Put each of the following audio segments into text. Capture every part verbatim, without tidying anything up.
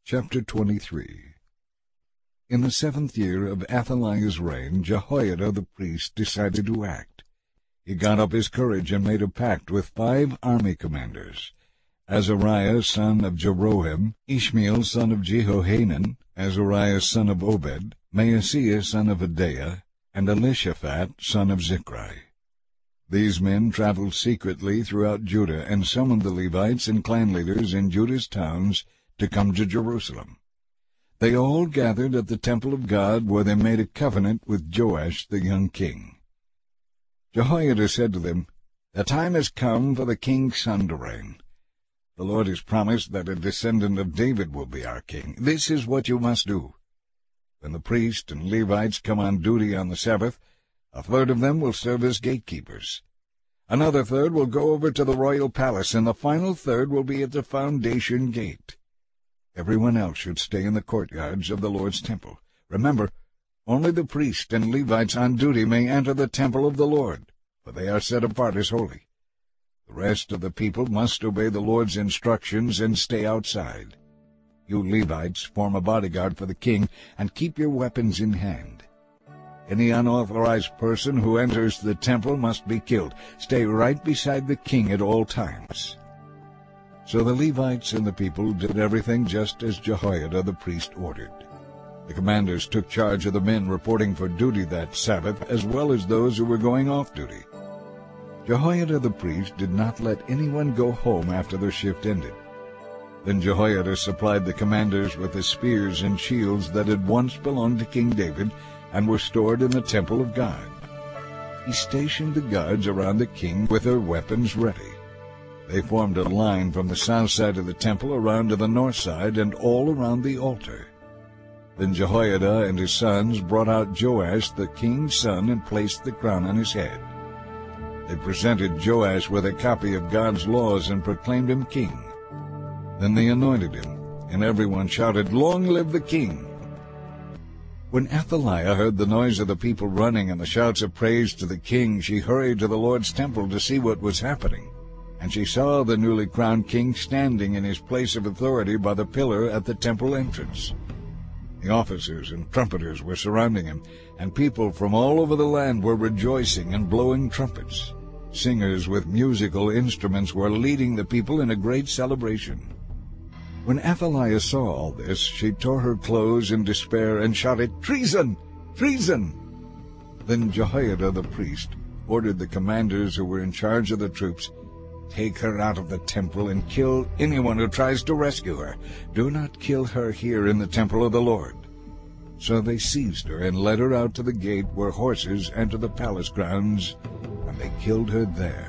Chapter twenty-three. In the seventh year of Athaliah's reign, Jehoiada the priest decided to act. He got up his courage and made a pact with five army commanders: Azariah son of Jeroham, Ishmael son of Jehohanan, Azariah son of Obed, Maaseiah son of Adaiah, and Elishaphat son of Zichri. These men traveled secretly throughout Judah and summoned the Levites and clan leaders in Judah's towns to come to Jerusalem. They all gathered at the temple of God, where they made a covenant with Joash the young king. Jehoiada said to them, "The time has come for the king's son to reign. The Lord has promised that a descendant of David will be our king. This is what you must do. When the priests and Levites come on duty on the Sabbath, a third of them will serve as gatekeepers. Another third will go over to the royal palace, and the final third will be at the foundation gate. Everyone else should stay in the courtyards of the Lord's temple. Remember, only the priests and Levites on duty may enter the temple of the Lord, for they are set apart as holy. The rest of the people must obey the Lord's instructions and stay outside. You Levites form a bodyguard for the king, and keep your weapons in hand. Any unauthorized person who enters the temple must be killed. Stay right beside the king at all times." So the Levites and the people did everything just as Jehoiada the priest ordered. The commanders took charge of the men reporting for duty that Sabbath, as well as those who were going off duty. Jehoiada the priest did not let anyone go home after their shift ended. Then Jehoiada supplied the commanders with the spears and shields that had once belonged to King David and were stored in the temple of God. He stationed the guards around the king with their weapons ready. They formed a line from the south side of the temple around to the north side and all around the altar. Then Jehoiada and his sons brought out Joash the king's son and placed the crown on his head. They presented Joash with a copy of God's laws and proclaimed him king. Then they anointed him, and everyone shouted, "Long live the king!" When Athaliah heard the noise of the people running and the shouts of praise to the king, she hurried to the Lord's temple to see what was happening. And she saw the newly crowned king standing in his place of authority by the pillar at the temple entrance. The officers and trumpeters were surrounding him, and people from all over the land were rejoicing and blowing trumpets. Singers with musical instruments were leading the people in a great celebration. When Athaliah saw all this, she tore her clothes in despair and shouted, "Treason! Treason!" Then Jehoiada the priest ordered the commanders who were in charge of the troops, "Take her out of the temple and kill anyone who tries to rescue her. Do not kill her here in the temple of the Lord." So they seized her and led her out to the gate where horses enter the palace grounds, and they killed her there.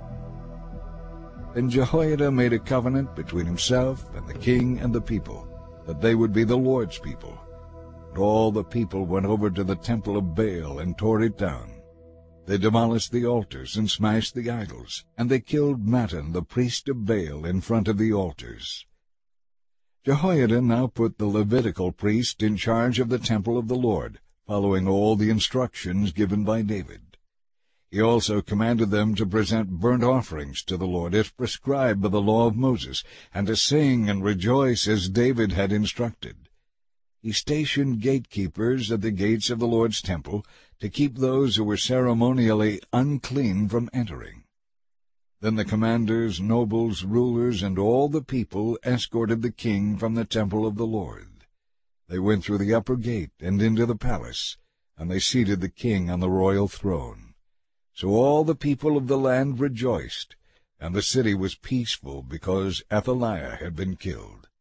Then Jehoiada made a covenant between himself and the king and the people, that they would be the Lord's people. And all the people went over to the temple of Baal and tore it down. They demolished the altars and smashed the idols, and they killed Mattan, the priest of Baal, in front of the altars. Jehoiada now put the Levitical priest in charge of the temple of the Lord, following all the instructions given by David. He also commanded them to present burnt offerings to the Lord as prescribed by the law of Moses, and to sing and rejoice as David had instructed. He stationed gatekeepers at the gates of the Lord's temple to keep those who were ceremonially unclean from entering. Then the commanders, nobles, rulers, and all the people escorted the king from the temple of the Lord. They went through the upper gate and into the palace, and they seated the king on the royal throne. So all the people of the land rejoiced, and the city was peaceful because Athaliah had been killed.